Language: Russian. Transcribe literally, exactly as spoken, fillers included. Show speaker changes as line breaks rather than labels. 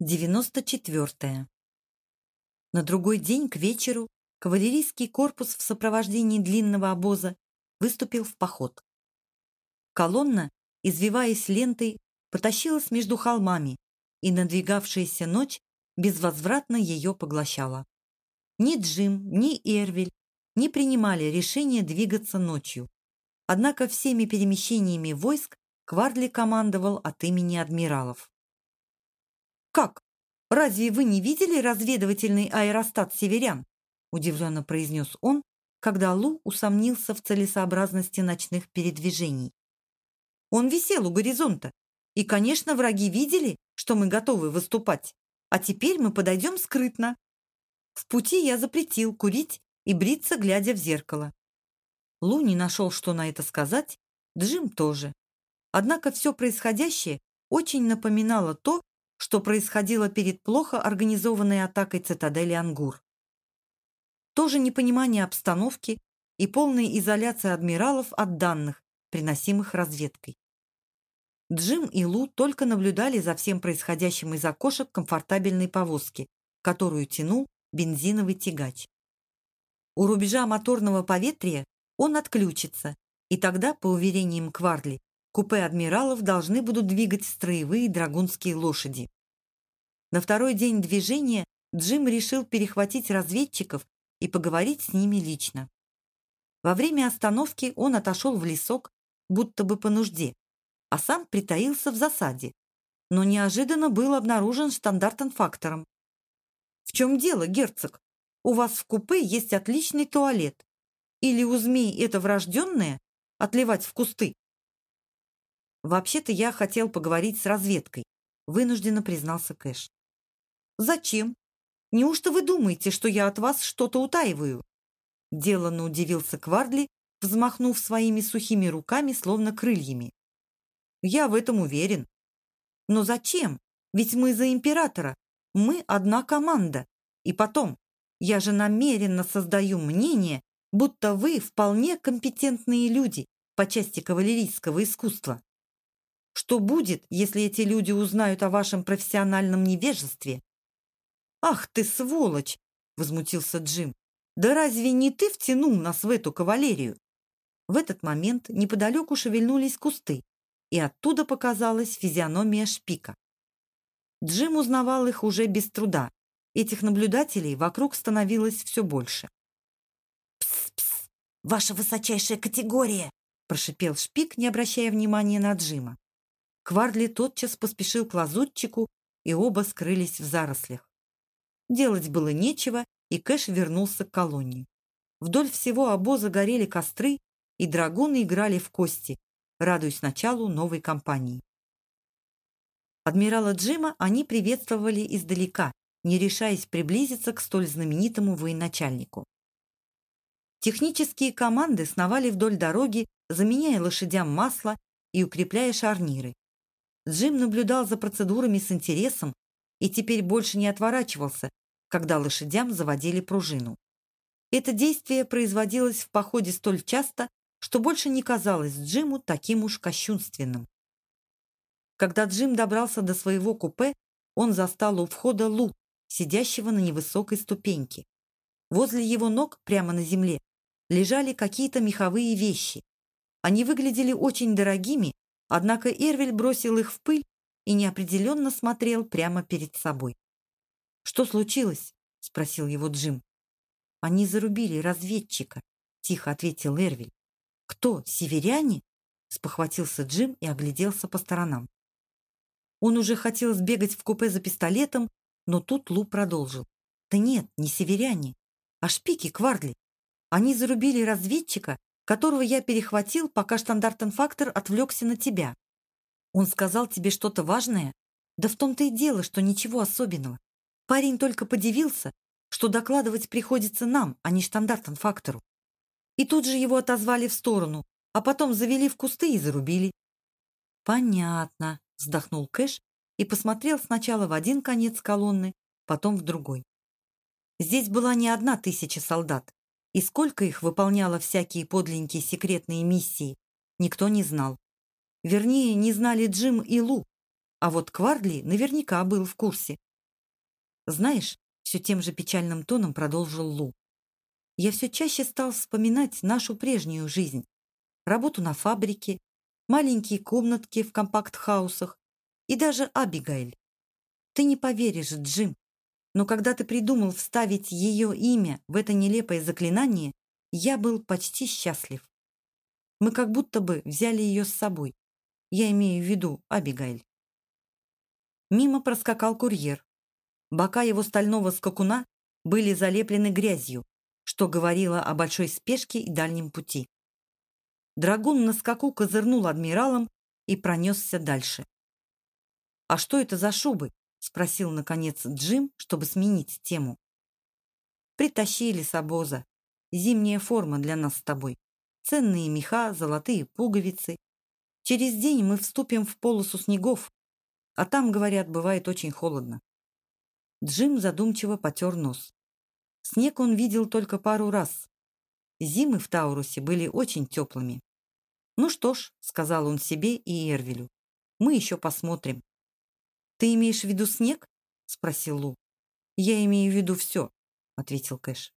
девяносто четвёртое. На другой день к вечеру кавалерийский корпус в сопровождении длинного обоза выступил в поход. Колонна, извиваясь лентой, потащилась между холмами, и надвигавшаяся ночь безвозвратно ее поглощала. Ни Джим, ни Эрвиль не принимали решения двигаться ночью. Однако всеми перемещениями войск Квардли командовал от имени адмиралов. «Как? Разве вы не видели разведывательный аэростат северян?» удивленно произнес он, когда Лу усомнился в целесообразности ночных передвижений. «Он висел у горизонта, и, конечно, враги видели, что мы готовы выступать, а теперь мы подойдем скрытно. В пути я запретил курить и бриться, глядя в зеркало». Лу не нашел, что на это сказать, Джим тоже. Однако все происходящее очень напоминало то, что происходило перед плохо организованной атакой цитадели Ангур. Тоже непонимание обстановки и полная изоляция адмиралов от данных, приносимых разведкой. Джим и Лу только наблюдали за всем происходящим из окошек комфортабельной повозки, которую тянул бензиновый тягач. У рубежа моторного поветрия он отключится, и тогда, по уверениям Квардли, купе адмиралов должны будут двигать строевые драгунские лошади. На второй день движения Джим решил перехватить разведчиков и поговорить с ними лично. Во время остановки он отошел в лесок, будто бы по нужде, а сам притаился в засаде, но неожиданно был обнаружен штандартенфактором. «В чем дело, герцог? У вас в купе есть отличный туалет. Или у змей это врожденное — отливать в кусты?» «Вообще-то я хотел поговорить с разведкой», — вынужденно признался Кэш. «Зачем? Неужто вы думаете, что я от вас что-то утаиваю?» Деланно удивился Квардли, взмахнув своими сухими руками, словно крыльями. «Я в этом уверен. Но зачем? Ведь мы за императора. Мы одна команда. И потом, я же намеренно создаю мнение, будто вы вполне компетентные люди по части кавалерийского искусства. Что будет, если эти люди узнают о вашем профессиональном невежестве?» «Ах ты, сволочь!» — возмутился Джим. «Да разве не ты втянул нас в эту кавалерию?» В этот момент неподалеку шевельнулись кусты, и оттуда показалась физиономия Шпика. Джим узнавал их уже без труда. Этих наблюдателей вокруг становилось все больше. «Пс-пс! Ваша высочайшая категория!» — прошипел Шпик, не обращая внимания на Джима. Квардли тотчас поспешил к лазутчику, и оба скрылись в зарослях. Делать было нечего, и Кэш вернулся к колонне. Вдоль всего обоза горели костры, и драгуны играли в кости, радуясь началу новой кампании. Адмирала Джима они приветствовали издалека, не решаясь приблизиться к столь знаменитому военачальнику. Технические команды сновали вдоль дороги, заменяя лошадям масло и укрепляя шарниры. Джим наблюдал за процедурами с интересом и теперь больше не отворачивался, когда лошадям заводили пружину. Это действие производилось в походе столь часто, что больше не казалось Джиму таким уж кощунственным. Когда Джим добрался до своего купе, он застал у входа Лу, сидящего на невысокой ступеньке. Возле его ног, прямо на земле, лежали какие-то меховые вещи. Они выглядели очень дорогими, однако Эрвиль бросил их в пыль и неопределенно смотрел прямо перед собой. «Что случилось?» — спросил его Джим. «Они зарубили разведчика», — тихо ответил Эрвиль. «Кто, северяне?» — спохватился Джим и огляделся по сторонам. Он уже хотел сбегать в купе за пистолетом, но тут Лу продолжил. «Да нет, не северяне, а шпики Квардли. Они зарубили разведчика, которого я перехватил, пока штандартенфактор отвлекся на тебя. Он сказал тебе что-то важное? Да в том-то и дело, что ничего особенного. Парень только подивился, что докладывать приходится нам, а не штандартенфактору. И тут же его отозвали в сторону, а потом завели в кусты и зарубили». «Понятно», — вздохнул Кэш и посмотрел сначала в один конец колонны, потом в другой. Здесь была не одна тысяча солдат, и сколько их выполняло всякие подленькие секретные миссии, никто не знал. Вернее, не знали Джим и Лу, а вот Квардли наверняка был в курсе, Знаешь, все тем же печальным тоном продолжил Лу. Я все чаще стал вспоминать нашу прежнюю жизнь. Работу на фабрике, маленькие комнатки в компакт-хаусах и даже Абигейль. Ты не поверишь, Джим, но когда ты придумал вставить ее имя в это нелепое заклинание, я был почти счастлив. Мы как будто бы взяли ее с собой. Я имею в виду Абигейль. Мимо проскакал курьер. Бока его стального скакуна были залеплены грязью, что говорило о большой спешке и дальнем пути. Драгун на скаку козырнул адмиралом и пронесся дальше. «А что это за шубы?» — спросил, наконец, Джим, чтобы сменить тему. «Притащили с обоза. Зимняя форма для нас с тобой. Ценные меха, золотые пуговицы. Через день мы вступим в полосу снегов, а там, говорят, бывает очень холодно». Джим задумчиво потер нос. Снег он видел только пару раз. Зимы в Таурусе были очень теплыми. «Ну что ж», — сказал он себе и Эрвелю, — «мы еще посмотрим». «Ты имеешь в виду снег?» — спросил Лу. «Я имею в виду все», — ответил Кэш.